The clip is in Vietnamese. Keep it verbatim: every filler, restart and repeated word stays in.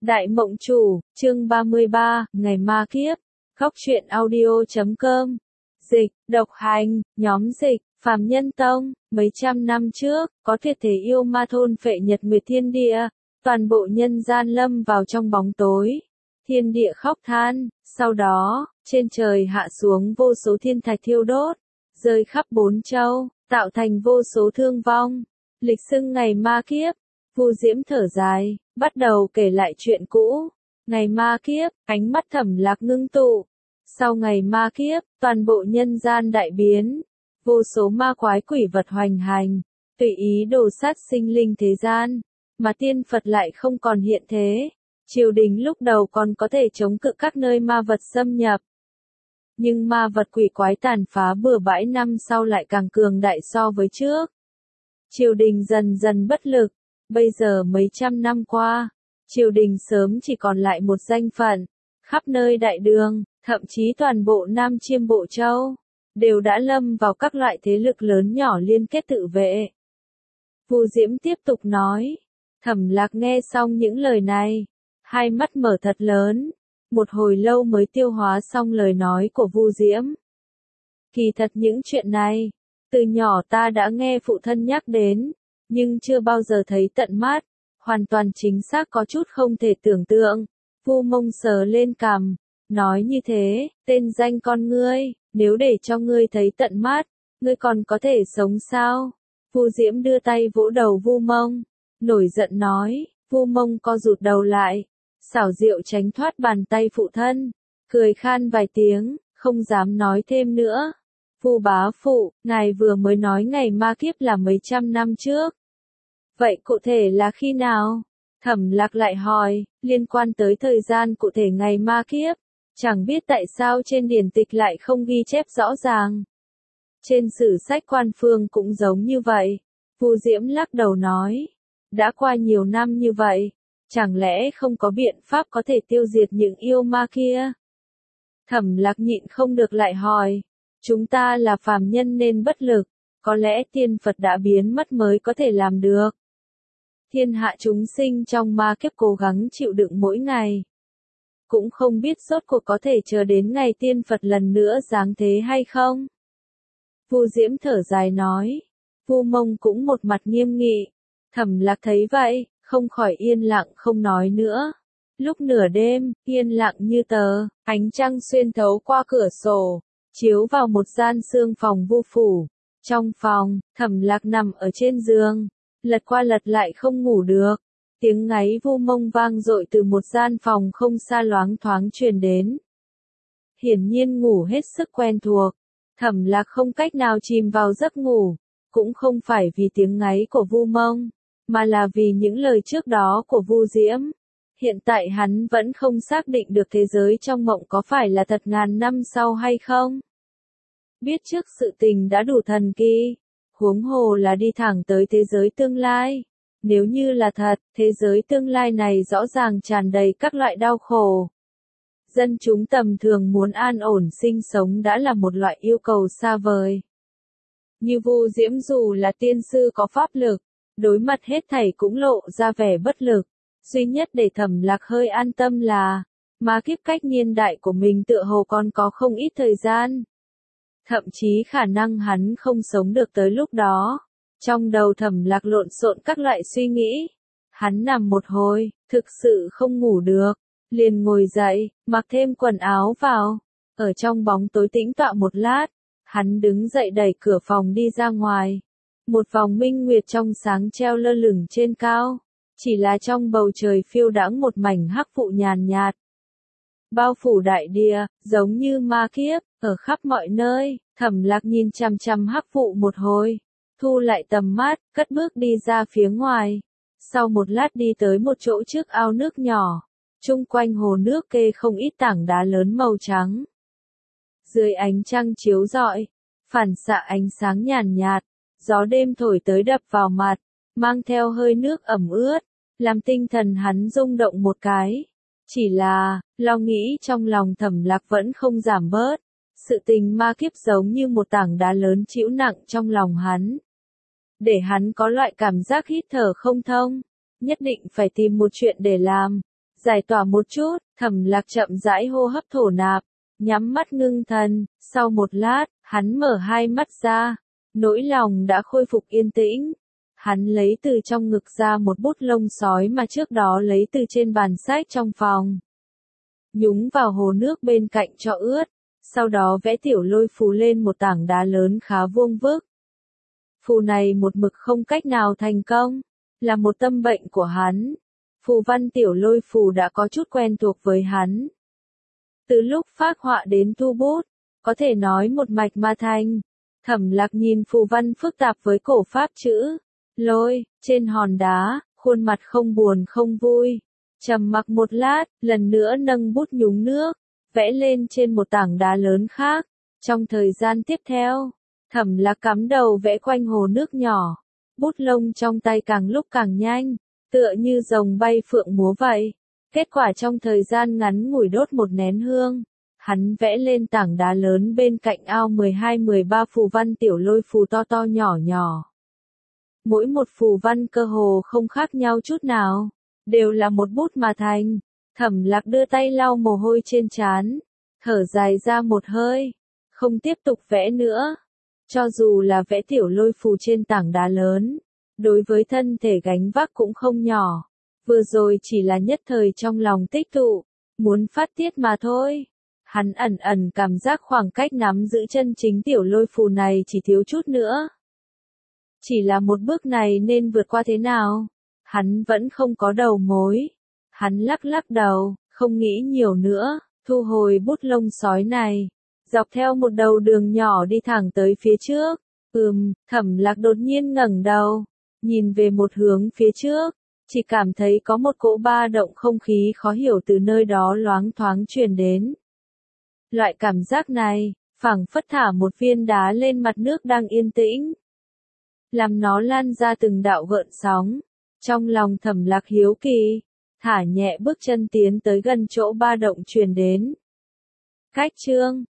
Đại Mộng Chủ, chương ba mươi ba, Ngày Ma Kiếp, Góc truyện audio chấm com. Dịch, độc hành, nhóm dịch, Phàm Nhân Tông, mấy trăm năm trước, có tuyệt thế yêu ma thôn phệ nhật nguyệt thiên địa, toàn bộ nhân gian lâm vào trong bóng tối. Thiên địa khóc than, sau đó, trên trời hạ xuống vô số thiên thạch thiêu đốt, rơi khắp bốn châu, tạo thành vô số thương vong. Lịch xưng ngày ma kiếp, Vu Diễm thở dài, bắt đầu kể lại chuyện cũ. Ngày ma kiếp, ánh mắt Thẩm Lạc ngưng tụ. Sau ngày ma kiếp, toàn bộ nhân gian đại biến, vô số ma quái quỷ vật hoành hành, tùy ý đồ sát sinh linh thế gian, mà tiên Phật lại không còn hiện thế. Triều đình lúc đầu còn có thể chống cự các nơi ma vật xâm nhập. Nhưng ma vật quỷ quái tàn phá bừa bãi năm sau lại càng cường đại so với trước. Triều đình dần dần bất lực, bây giờ mấy trăm năm qua, triều đình sớm chỉ còn lại một danh phận, khắp nơi đại đường, thậm chí toàn bộ Nam Chiêm Bộ Châu, đều đã lâm vào các loại thế lực lớn nhỏ liên kết tự vệ. Vu Diễm tiếp tục nói, Thẩm Lạc nghe xong những lời này, hai mắt mở thật lớn, một hồi lâu mới tiêu hóa xong lời nói của Vu Diễm. Kỳ thật những chuyện này, từ nhỏ ta đã nghe phụ thân nhắc đến, nhưng chưa bao giờ thấy tận mắt, hoàn toàn chính xác có chút không thể tưởng tượng. Vu Mông sờ lên cằm, nói như thế, tên danh con ngươi, nếu để cho ngươi thấy tận mắt, ngươi còn có thể sống sao? Vu Diễm đưa tay vỗ đầu Vu Mông, nổi giận nói. Vu Mông co rụt đầu lại, xảo diệu tránh thoát bàn tay phụ thân, cười khan vài tiếng, không dám nói thêm nữa. Vu bá phụ, ngài vừa mới nói ngày ma kiếp là mấy trăm năm trước. Vậy cụ thể là khi nào? Thẩm Lạc lại hỏi, liên quan tới thời gian cụ thể ngày ma kiếp, chẳng biết tại sao trên điển tịch lại không ghi chép rõ ràng. Trên sử sách quan phương cũng giống như vậy. Vu Diễm lắc đầu nói, đã qua nhiều năm như vậy, chẳng lẽ không có biện pháp có thể tiêu diệt những yêu ma kia? Thẩm Lạc nhịn không được lại hỏi, chúng ta là phàm nhân nên bất lực, có lẽ tiên Phật đã biến mất mới có thể làm được. Thiên hạ chúng sinh trong ma kiếp cố gắng chịu đựng mỗi ngày, cũng không biết rốt cuộc có thể chờ đến ngày tiên Phật lần nữa giáng thế hay không. Vu Diễm thở dài nói, Vu Mông cũng một mặt nghiêm nghị. Thẩm Lạc thấy vậy, không khỏi yên lặng không nói nữa. Lúc nửa đêm, yên lặng như tờ, ánh trăng xuyên thấu qua cửa sổ, chiếu vào một gian xương phòng Vu phủ. Trong phòng, Thẩm Lạc nằm ở trên giường, lật qua lật lại không ngủ được. Tiếng ngáy Vu Mông vang dội từ một gian phòng không xa loáng thoáng truyền đến. Hiển nhiên ngủ hết sức quen thuộc. Thẩm Lạc không cách nào chìm vào giấc ngủ, cũng không phải vì tiếng ngáy của Vu Mông, mà là vì những lời trước đó của Vu Diễm. Hiện tại hắn vẫn không xác định được thế giới trong mộng có phải là thật ngàn năm sau hay không. Biết trước sự tình đã đủ thần kỳ, huống hồ là đi thẳng tới thế giới tương lai. Nếu như là thật, thế giới tương lai này rõ ràng tràn đầy các loại đau khổ. Dân chúng tầm thường muốn an ổn sinh sống đã là một loại yêu cầu xa vời. Như Vu Diễm dù là tiên sư có pháp lực, đối mặt hết thảy cũng lộ ra vẻ bất lực. Duy nhất để Thẩm Lạc hơi an tâm là, ma kiếp cách niên đại của mình tựa hồ còn có không ít thời gian. Thậm chí khả năng hắn không sống được tới lúc đó. Trong đầu Thẩm Lạc lộn xộn các loại suy nghĩ. Hắn nằm một hồi, thực sự không ngủ được, liền ngồi dậy, mặc thêm quần áo vào. Ở trong bóng tối tĩnh tọa một lát, hắn đứng dậy đẩy cửa phòng đi ra ngoài. Một vòng minh nguyệt trong sáng treo lơ lửng trên cao, chỉ là trong bầu trời phiêu đãng một mảnh hắc vụ nhàn nhạt. Bao phủ đại địa, giống như ma kiếp, ở khắp mọi nơi. Thẩm Lạc nhìn chằm chằm hắc vụ một hồi, thu lại tầm mắt, cất bước đi ra phía ngoài. Sau một lát đi tới một chỗ trước ao nước nhỏ, chung quanh hồ nước kê không ít tảng đá lớn màu trắng. Dưới ánh trăng chiếu rọi, phản xạ ánh sáng nhàn nhạt, gió đêm thổi tới đập vào mặt, mang theo hơi nước ẩm ướt, làm tinh thần hắn rung động một cái. Chỉ là, lo nghĩ trong lòng Thẩm Lạc vẫn không giảm bớt. Sự tình ma kiếp giống như một tảng đá lớn trĩu nặng trong lòng hắn. Để hắn có loại cảm giác hít thở không thông, nhất định phải tìm một chuyện để làm. Giải tỏa một chút, Thẩm Lạc chậm rãi hô hấp thổ nạp, nhắm mắt ngưng thần, sau một lát, hắn mở hai mắt ra, nỗi lòng đã khôi phục yên tĩnh. Hắn lấy từ trong ngực ra một bút lông sói mà trước đó lấy từ trên bàn sách trong phòng. Nhúng vào hồ nước bên cạnh cho ướt, sau đó vẽ tiểu lôi phù lên một tảng đá lớn khá vuông vức. Phù này một mực không cách nào thành công, là một tâm bệnh của hắn. Phù văn tiểu lôi phù đã có chút quen thuộc với hắn. Từ lúc phác họa đến thu bút, có thể nói một mạch mà thành. Thẩm Lạc nhìn phù văn phức tạp với cổ pháp chữ lôi trên hòn đá, khuôn mặt không buồn không vui. Trầm mặc một lát, lần nữa nâng bút nhúng nước, vẽ lên trên một tảng đá lớn khác. Trong thời gian tiếp theo, Thẩm Lạc cắm đầu vẽ quanh hồ nước nhỏ. Bút lông trong tay càng lúc càng nhanh, tựa như rồng bay phượng múa vậy. Kết quả trong thời gian ngắn ngủi đốt một nén hương, hắn vẽ lên tảng đá lớn bên cạnh ao mười hai mười ba phù văn tiểu lôi phù to to nhỏ nhỏ. Mỗi một phù văn cơ hồ không khác nhau chút nào, đều là một bút mà thành. Thẩm Lạc đưa tay lau mồ hôi trên trán, thở dài ra một hơi, không tiếp tục vẽ nữa. Cho dù là vẽ tiểu lôi phù trên tảng đá lớn, đối với thân thể gánh vác cũng không nhỏ. Vừa rồi chỉ là nhất thời trong lòng tích tụ, muốn phát tiết mà thôi. Hắn ẩn ẩn cảm giác khoảng cách nắm giữ chân chính tiểu lôi phù này chỉ thiếu chút nữa. Chỉ là một bước này nên vượt qua thế nào? Hắn vẫn không có đầu mối. Hắn lắc lắc đầu, không nghĩ nhiều nữa, thu hồi bút lông sói này. Dọc theo một đầu đường nhỏ đi thẳng tới phía trước. Ừm, Thẩm Lạc đột nhiên ngẩng đầu, nhìn về một hướng phía trước. Chỉ cảm thấy có một cỗ ba động không khí khó hiểu từ nơi đó loáng thoáng truyền đến. Loại cảm giác này, phảng phất thả một viên đá lên mặt nước đang yên tĩnh, làm nó lan ra từng đạo gợn sóng. Trong lòng Thẩm Lạc hiếu kỳ, thả nhẹ bước chân tiến tới gần chỗ ba động truyền đến. Cách chương